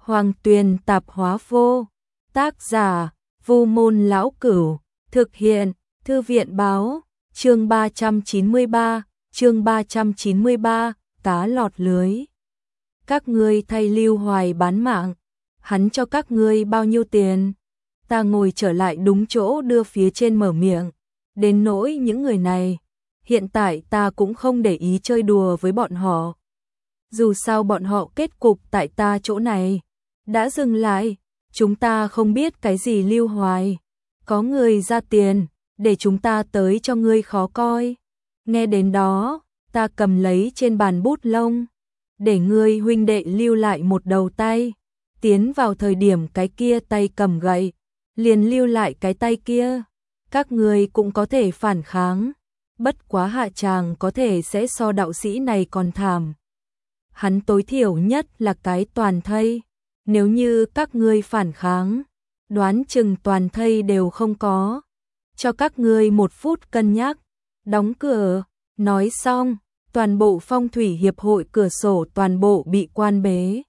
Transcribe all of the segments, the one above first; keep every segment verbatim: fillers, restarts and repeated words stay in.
Hoàng Tuyền Tạp Hóa Vô. Tác giả: Vu Môn Lão Cửu. Thực hiện: Thư viện báo. Chương ba trăm chín mươi ba, chương ba trăm chín mươi ba, cá lọt lưới. Các ngươi thay Lưu Hoài bán mạng, hắn cho các ngươi bao nhiêu tiền? Ta ngồi trở lại đúng chỗ đưa phía trên mở miệng. Đến nỗi những người này, hiện tại ta cũng không để ý chơi đùa với bọn họ. Dù sao bọn họ kết cục tại ta chỗ này đã dừng lại, chúng ta không biết cái gì Lưu Hoài. Có người ra tiền, để chúng ta tới cho ngươi khó coi. Nghe đến đó, ta cầm lấy trên bàn bút lông, để ngươi huynh đệ lưu lại một đầu tay. Tiến vào thời điểm cái kia tay cầm gậy, liền lưu lại cái tay kia. Các ngươi cũng có thể phản kháng, bất quá hạ tràng có thể sẽ so đạo sĩ này còn thảm. Hắn tối thiểu nhất là cái toàn thây, nếu như các ngươi phản kháng, đoán chừng toàn thây đều không có. Cho các ngươi một phút cân nhắc, đóng cửa. Nói xong, toàn bộ phong thủy hiệp hội cửa sổ toàn bộ bị quan bế.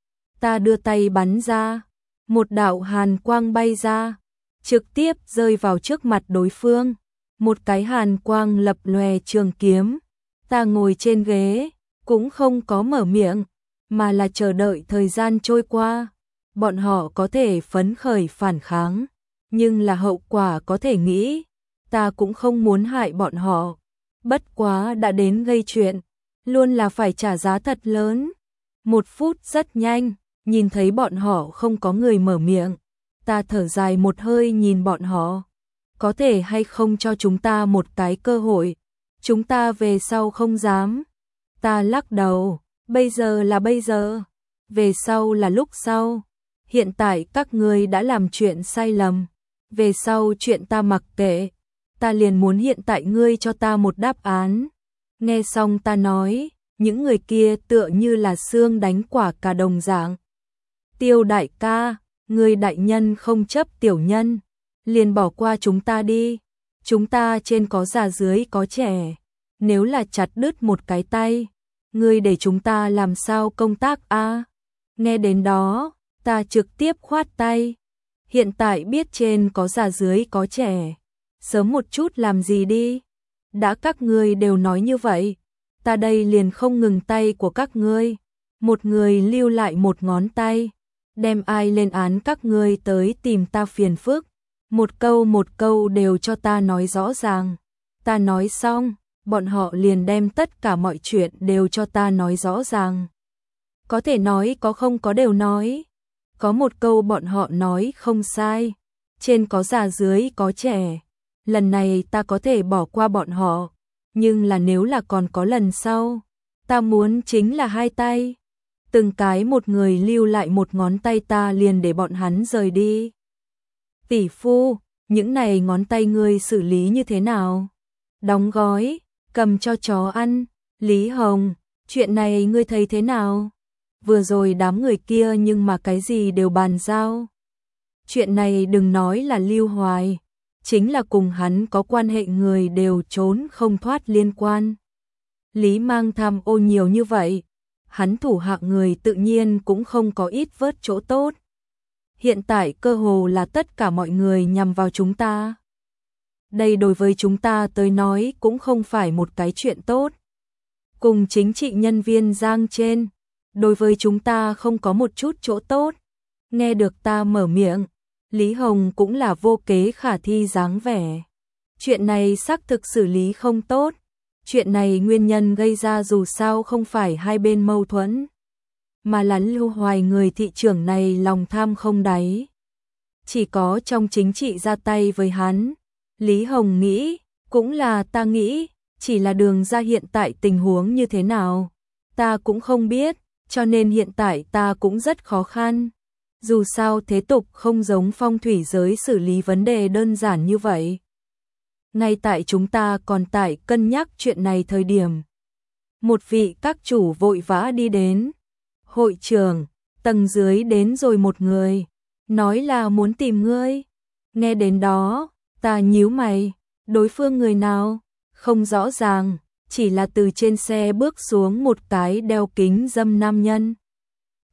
Ta đưa tay bắn ra, một đạo hàn quang bay ra, trực tiếp rơi vào trước mặt đối phương. Một cái hàn quang lập lòe trường kiếm. Ta ngồi trên ghế, cũng không có mở miệng, mà là chờ đợi thời gian trôi qua. Bọn họ có thể phấn khởi phản kháng, nhưng là hậu quả có thể nghĩ. Ta cũng không muốn hại bọn họ, bất quá đã đến gây chuyện, luôn là phải trả giá thật lớn. Một phút rất nhanh, nhìn thấy bọn họ không có người mở miệng. Ta thở dài một hơi nhìn bọn họ. Có thể hay không cho chúng ta một cái cơ hội, chúng ta về sau không dám. Ta lắc đầu, bây giờ là bây giờ, về sau là lúc sau. Hiện tại các ngươi đã làm chuyện sai lầm, về sau chuyện ta mặc kệ. Ta liền muốn hiện tại ngươi cho ta một đáp án. Nghe xong ta nói, những người kia tựa như là xương đánh quả cả đồng dạng. Tiêu đại ca, ngươi đại nhân không chấp tiểu nhân, liền bỏ qua chúng ta đi. Chúng ta trên có già dưới có trẻ, nếu là chặt đứt một cái tay, ngươi để chúng ta làm sao công tác a? À? Nghe đến đó, ta trực tiếp khoát tay. Hiện tại biết trên có già dưới có trẻ, sớm một chút làm gì đi. Đã các ngươi đều nói như vậy, ta đây liền không ngừng tay của các ngươi. Một người lưu lại một ngón tay, đem ai lên án các ngươi tới tìm ta phiền phức. Một câu một câu đều cho ta nói rõ ràng. Ta nói xong, bọn họ liền đem tất cả mọi chuyện đều cho ta nói rõ ràng. Có thể nói có không có đều nói. Có một câu bọn họ nói không sai, trên có già dưới có trẻ. Lần này ta có thể bỏ qua bọn họ, nhưng là nếu là còn có lần sau, ta muốn chính là hai tay. Từng cái một người lưu lại một ngón tay, ta liền để bọn hắn rời đi. Tỷ phu, những này ngón tay ngươi xử lý như thế nào? Đóng gói, cầm cho chó ăn. Lý Hồng, chuyện này ngươi thấy thế nào? Vừa rồi đám người kia nhưng mà cái gì đều bàn giao. Chuyện này đừng nói là Lưu Hoài, chính là cùng hắn có quan hệ người đều trốn không thoát liên quan. Lý Mang tham ô nhiều như vậy, hắn thủ hạ người tự nhiên cũng không có ít vớt chỗ tốt. Hiện tại cơ hồ là tất cả mọi người nhằm vào chúng ta. Đây đối với chúng ta tới nói cũng không phải một cái chuyện tốt. Cùng chính trị nhân viên giang trên, đối với chúng ta không có một chút chỗ tốt. Nghe được ta mở miệng, Lý Hồng cũng là vô kế khả thi dáng vẻ. Chuyện này xác thực xử lý không tốt. Chuyện này nguyên nhân gây ra dù sao không phải hai bên mâu thuẫn, mà là Lưu Hoài người thị trưởng này lòng tham không đáy. Chỉ có trong chính trị ra tay với hắn. Lý Hồng nghĩ, cũng là ta nghĩ, chỉ là đường ra hiện tại tình huống như thế nào, ta cũng không biết, cho nên hiện tại ta cũng rất khó khăn. Dù sao thế tục không giống phong thủy giới xử lý vấn đề đơn giản như vậy. Ngay tại chúng ta còn tại cân nhắc chuyện này thời điểm, một vị các chủ vội vã đi đến. Hội trưởng, tầng dưới đến rồi một người, nói là muốn tìm ngươi. Nghe đến đó, ta nhíu mày, đối phương người nào? Không rõ ràng, chỉ là từ trên xe bước xuống một cái đeo kính dâm nam nhân.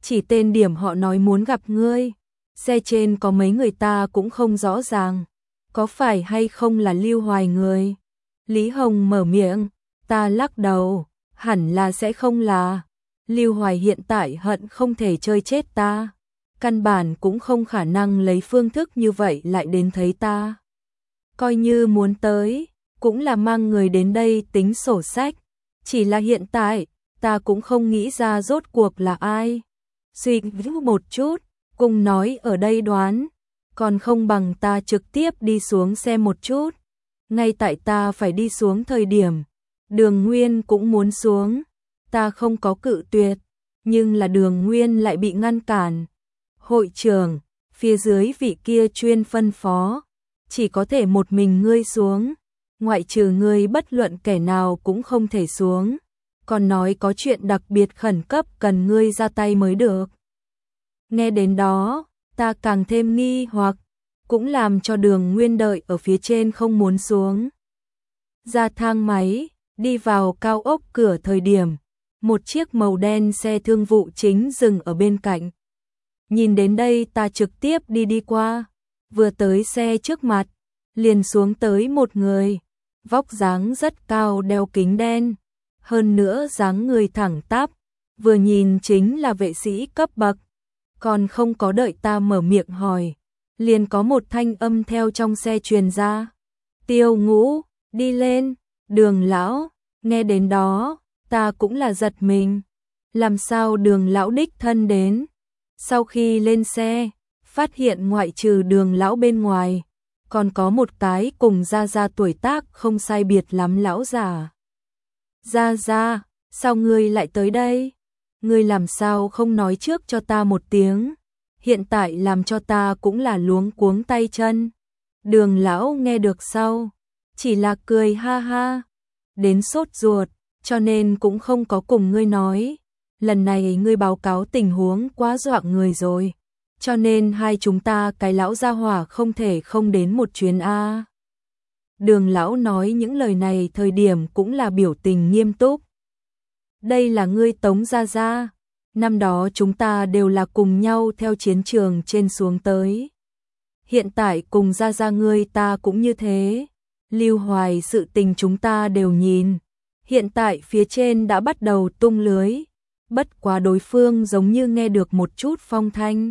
chỉ tên điểm họ nói muốn gặp ngươi. Xe trên có mấy người ta cũng không rõ ràng, có phải hay không là Lưu Hoài người. Lý Hồng mở miệng, ta lắc đầu, hẳn là sẽ không là. Lưu Hoài hiện tại hận không thể chơi chết ta, căn bản cũng không khả năng lấy phương thức như vậy lại đến thấy ta. Coi như muốn tới, cũng là mang người đến đây tính sổ sách, chỉ là hiện tại, ta cũng không nghĩ ra rốt cuộc là ai. Suy nghĩ một chút, cùng nói ở đây đoán, còn không bằng ta trực tiếp đi xuống xe một chút. Ngay tại ta phải đi xuống thời điểm, Đường Nguyên cũng muốn xuống, ta không có cự tuyệt, nhưng là Đường Nguyên lại bị ngăn cản. Hội trưởng, phía dưới vị kia chuyên phân phó, chỉ có thể một mình ngươi xuống, ngoại trừ ngươi bất luận kẻ nào cũng không thể xuống, còn nói có chuyện đặc biệt khẩn cấp cần ngươi ra tay mới được. Nghe đến đó, ta càng thêm nghi hoặc, cũng làm cho Đường Nguyên đợi ở phía trên không muốn xuống. Ra thang máy, đi vào cao ốc cửa thời điểm, một chiếc màu đen xe thương vụ chính dừng ở bên cạnh. Nhìn đến đây ta trực tiếp đi đi qua, vừa tới xe trước mặt, liền xuống tới một người, vóc dáng rất cao đeo kính đen, hơn nữa dáng người thẳng tắp, vừa nhìn chính là vệ sĩ cấp bậc. Còn không có đợi ta mở miệng hỏi, liền có một thanh âm theo trong xe truyền ra. Tiêu Ngũ, đi lên. Đường lão, nghe đến đó, ta cũng là giật mình. Làm sao Đường lão đích thân đến? Sau khi lên xe, phát hiện ngoại trừ Đường lão bên ngoài, còn có một cái cùng Gia Gia tuổi tác không sai biệt lắm lão già. Gia Gia, sao ngươi lại tới đây? Ngươi làm sao không nói trước cho ta một tiếng? Hiện tại làm cho ta cũng là luống cuống tay chân. Đường lão nghe được sau, chỉ là cười ha ha, đến sốt ruột, cho nên cũng không có cùng ngươi nói. Lần này ngươi báo cáo tình huống quá dọa người rồi, cho nên hai chúng ta cái lão gia hỏa không thể không đến một chuyến a. Đường lão nói những lời này thời điểm cũng là biểu tình nghiêm túc. Đây là ngươi Tống Gia Gia, năm đó chúng ta đều là cùng nhau theo chiến trường trên xuống tới. Hiện tại cùng Gia Gia ngươi ta cũng như thế. Lưu Hoài sự tình chúng ta đều nhìn, hiện tại phía trên đã bắt đầu tung lưới, bất quá đối phương giống như nghe được một chút phong thanh.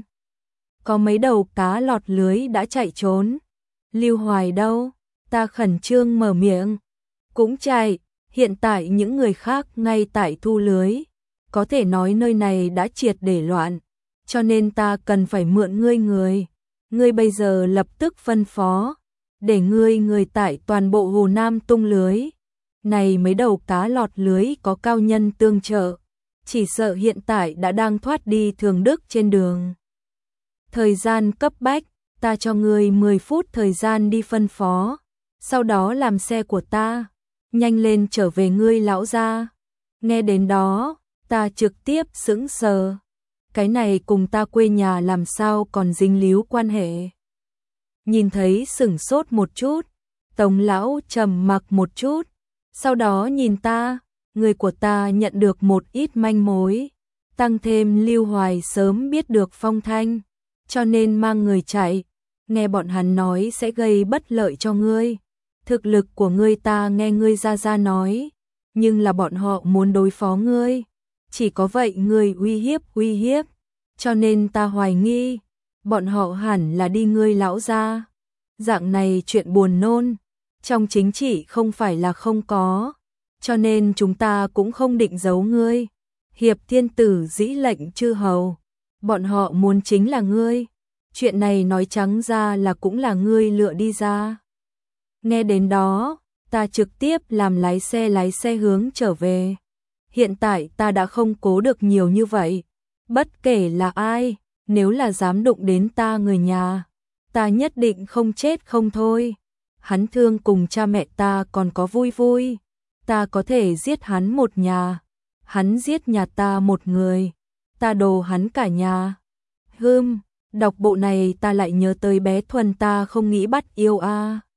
Có mấy đầu cá lọt lưới đã chạy trốn. Lưu Hoài đâu? Ta khẩn trương mở miệng. Cũng chạy, hiện tại những người khác ngay tại thu lưới, có thể nói nơi này đã triệt để loạn, cho nên ta cần phải mượn ngươi người. Ngươi bây giờ lập tức phân phó, để ngươi người tại toàn bộ Hồ Nam tung lưới. Này mấy đầu cá lọt lưới có cao nhân tương trợ, chỉ sợ hiện tại đã đang thoát đi Thường Đức trên đường. Thời gian cấp bách, ta cho ngươi mười phút thời gian đi phân phó, sau đó làm xe của ta, nhanh lên trở về ngươi lão gia. Nghe đến đó, ta trực tiếp sững sờ. Cái này cùng ta quê nhà làm sao còn dính líu quan hệ. Nhìn thấy sửng sốt một chút, Tống lão trầm mặc một chút, sau đó nhìn ta, người của ta nhận được một ít manh mối, tăng thêm Lưu Hoài sớm biết được phong thanh, cho nên mang người chạy, nghe bọn hắn nói sẽ gây bất lợi cho ngươi. Thực lực của ngươi ta nghe ngươi Gia Gia nói, nhưng là bọn họ muốn đối phó ngươi, chỉ có vậy ngươi uy hiếp uy hiếp, cho nên ta hoài nghi, bọn họ hẳn là đi ngươi lão gia. Dạng này chuyện buồn nôn, trong chính trị không phải là không có, cho nên chúng ta cũng không định giấu ngươi. Hiệp thiên tử dĩ lệnh chư hầu, bọn họ muốn chính là ngươi, chuyện này nói trắng ra là cũng là ngươi lựa đi ra. Nghe đến đó, ta trực tiếp làm lái xe lái xe hướng trở về. Hiện tại ta đã không cố được nhiều như vậy, bất kể là ai, nếu là dám đụng đến ta người nhà, ta nhất định không chết không thôi. Hắn thương cùng cha mẹ ta còn có vui vui, ta có thể giết hắn một nhà, hắn giết nhà ta một người, ta đồ hắn cả nhà. Hừm, đọc bộ này ta lại nhớ tới bé Thuần ta không nghĩ bắt yêu a.